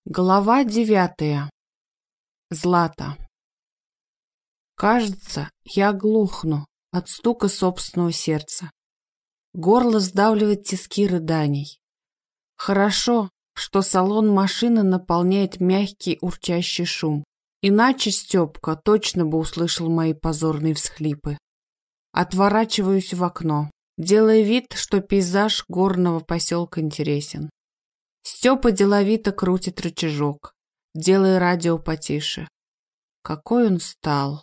Глава 9. Злата. Кажется, я глухну от стука собственного сердца. Горло сдавливает тиски рыданий. Хорошо, что салон машины наполняет мягкий урчащий шум. Иначе Степка точно бы услышал мои позорные всхлипы. Отворачиваюсь в окно, делая вид, что пейзаж горного поселка интересен. Степа деловито крутит рычажок, делая радио потише. Какой он стал.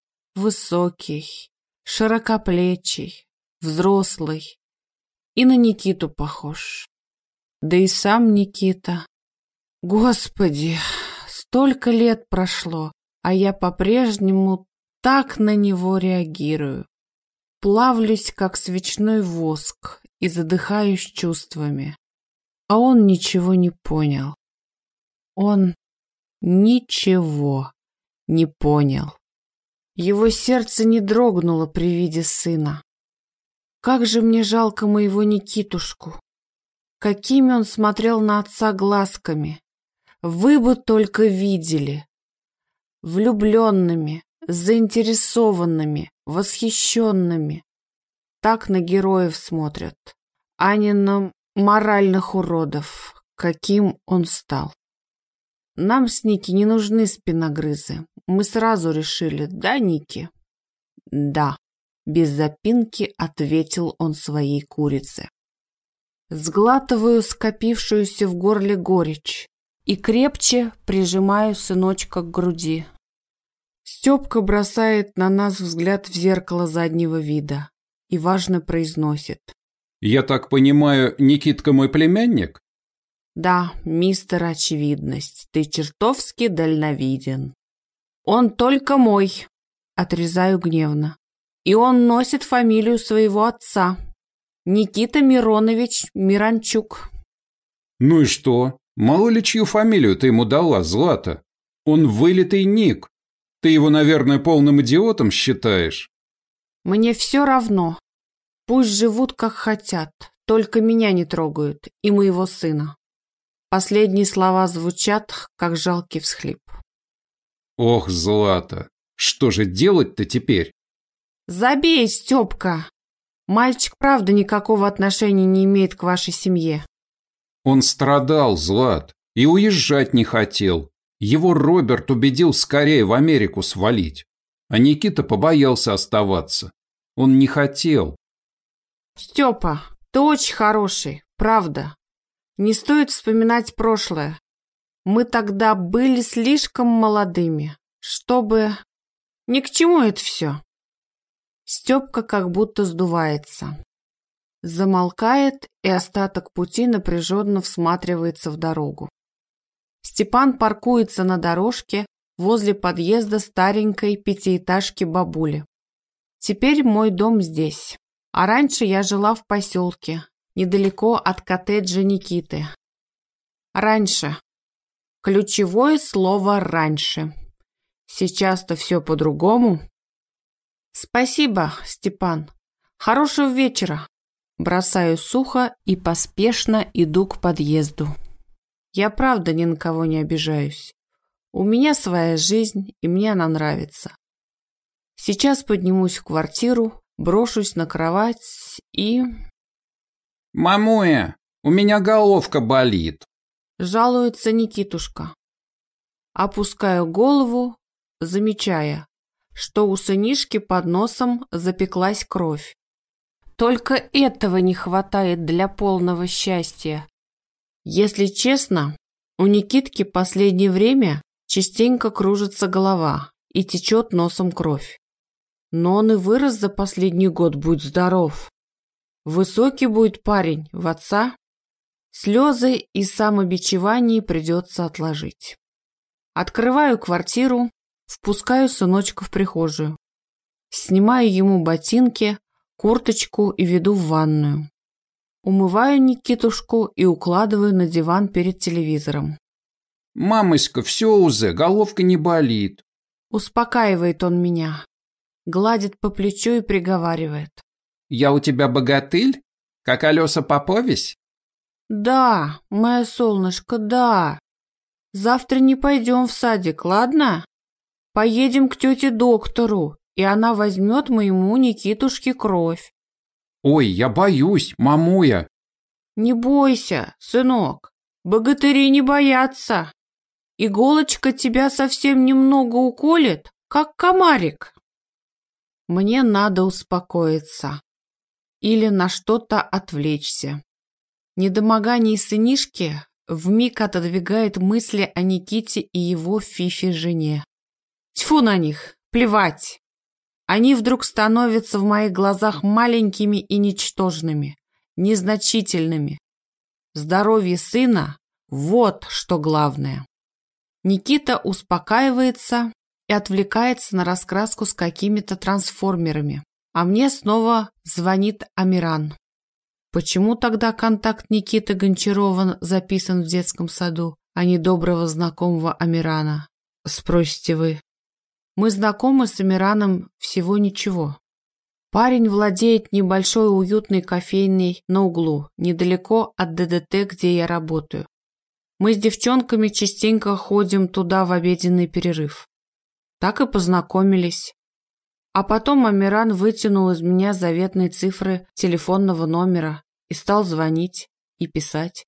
Высокий, широкоплечий, взрослый. И на Никиту похож. Да и сам Никита. Господи, столько лет прошло, а я по-прежнему так на него реагирую. Плавлюсь, как свечной воск, и задыхаюсь чувствами. А он ничего не понял. Он ничего не понял. Его сердце не дрогнуло при виде сына. Как же мне жалко моего Никитушку. Какими он смотрел на отца глазками. Вы бы только видели. Влюбленными, заинтересованными, восхищенными. Так на героев смотрят, а не на моральных уродов, каким он стал. Нам с Ники не нужны спиногрызы. Мы сразу решили, да, Ники? Да, без запинки ответил он своей курице. Сглатываю скопившуюся в горле горечь и крепче прижимаю сыночка к груди. Степка бросает на нас взгляд в зеркало заднего вида и важно произносит. «Я так понимаю, Никитка мой племянник?» «Да, мистер Очевидность, ты чертовски дальновиден. Он только мой», — отрезаю гневно. «И он носит фамилию своего отца. Никита Миронович Миранчук». «Ну и что? Мало ли чью фамилию ты ему дала, Злата? Он вылитый Ник. Ты его, наверное, полным идиотом считаешь?» «Мне все равно. Пусть живут, как хотят, только меня не трогают и моего сына». Последние слова звучат, как жалкий всхлип. «Ох, Злата, что же делать-то теперь?» «Забей, Степка! Мальчик, правда, никакого отношения не имеет к вашей семье». «Он страдал, Злат, и уезжать не хотел. Его Роберт убедил скорее в Америку свалить. А Никита побоялся оставаться. Он не хотел». «Степа, ты очень хороший, правда. Не стоит вспоминать прошлое. Мы тогда были слишком молодыми, чтобы... Ни к чему это все». Степка как будто сдувается. Замолкает и остаток пути напряженно всматривается в дорогу. Степан паркуется на дорожке возле подъезда старенькой пятиэтажки бабули. Теперь мой дом здесь. А раньше я жила в поселке, недалеко от коттеджа Никиты. Раньше. Ключевое слово «раньше». Сейчас-то все по-другому. Спасибо, Степан. Хорошего вечера. Бросаю сухо и поспешно иду к подъезду. Я правда ни на кого не обижаюсь. У меня своя жизнь, и мне она нравится. Сейчас поднимусь в квартиру, брошусь на кровать и... «Мамуя, у меня головка болит», — жалуется Никитушка. Опускаю голову, замечая, что у сынишки под носом запеклась кровь. Только этого не хватает для полного счастья. Если честно, у Никитки последнее время частенько кружится голова и течет носом кровь. Но он и вырос за последний год, будь здоров. Высокий будет парень в отца. Слезы и самобичевание придется отложить. Открываю квартиру, впускаю сыночка в прихожую. Снимаю ему ботинки, курточку и веду в ванную. Умываю Никитушку и укладываю на диван перед телевизором. «Мамоська, все уже, головка не болит». Успокаивает он меня. Гладит по плечу и приговаривает. «Я у тебя богатырь? Как Алёса Попович?» «Да, мое солнышко, да». Завтра не пойдем в садик, ладно? Поедем к тете-доктору, и она возьмет моему Никитушке кровь. Ой, я боюсь, мамуя. Не бойся, сынок, богатыри не боятся. Иголочка тебя совсем немного уколет, как комарик. Мне надо успокоиться или на что-то отвлечься. Недомогание сынишки вмиг отодвигает мысли о Никите и его Фифе-жене. Тьфу на них, плевать. Они вдруг становятся в моих глазах маленькими и ничтожными, незначительными. Здоровье сына – вот что главное. Никита успокаивается и отвлекается на раскраску с какими-то трансформерами. А мне снова звонит Амиран. Почему тогда контакт Никиты Гончарова записан в детском саду, а не доброго знакомого Амирана? Спросите вы. Мы знакомы с Амираном всего ничего. Парень владеет небольшой уютной кофейней на углу, недалеко от ДДТ, где я работаю. Мы с девчонками частенько ходим туда в обеденный перерыв. Так и познакомились. А потом Амиран вытянул из меня заветные цифры телефонного номера и стал звонить и писать.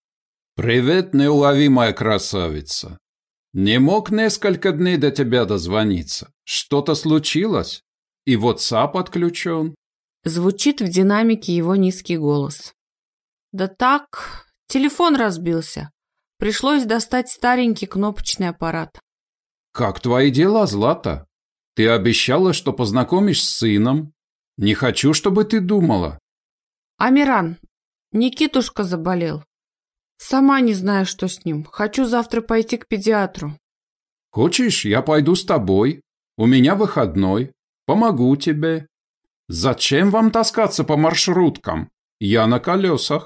«Привет, неуловимая красавица. Не мог несколько дней до тебя дозвониться. Что-то случилось? И WhatsApp отключен?» Звучит в динамике его низкий голос. «Да так, телефон разбился. Пришлось достать старенький кнопочный аппарат». «Как твои дела, Злата? Ты обещала, что познакомишь с сыном. Не хочу, чтобы ты думала». «Амиран, Никитушка заболел. Сама не знаю, что с ним. Хочу завтра пойти к педиатру». «Хочешь, я пойду с тобой? У меня выходной. Помогу тебе. Зачем вам таскаться по маршруткам? Я на колесах».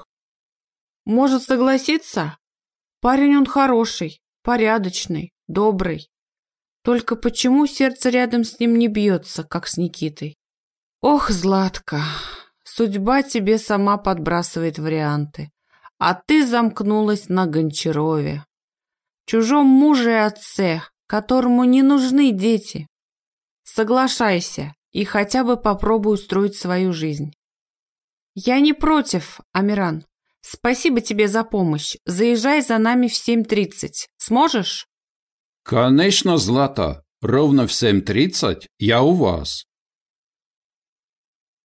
«Может, согласиться? Парень он хороший, порядочный, добрый. Только почему сердце рядом с ним не бьется, как с Никитой? Ох, Златка, судьба тебе сама подбрасывает варианты, а ты замкнулась на Гончарове, чужом муже и отце, которому не нужны дети. Соглашайся и хотя бы попробуй устроить свою жизнь». «Я не против, Амиран. Спасибо тебе за помощь. Заезжай за нами в 7:30. Сможешь?» «Конечно, Злата. Ровно в 7:30 я у вас.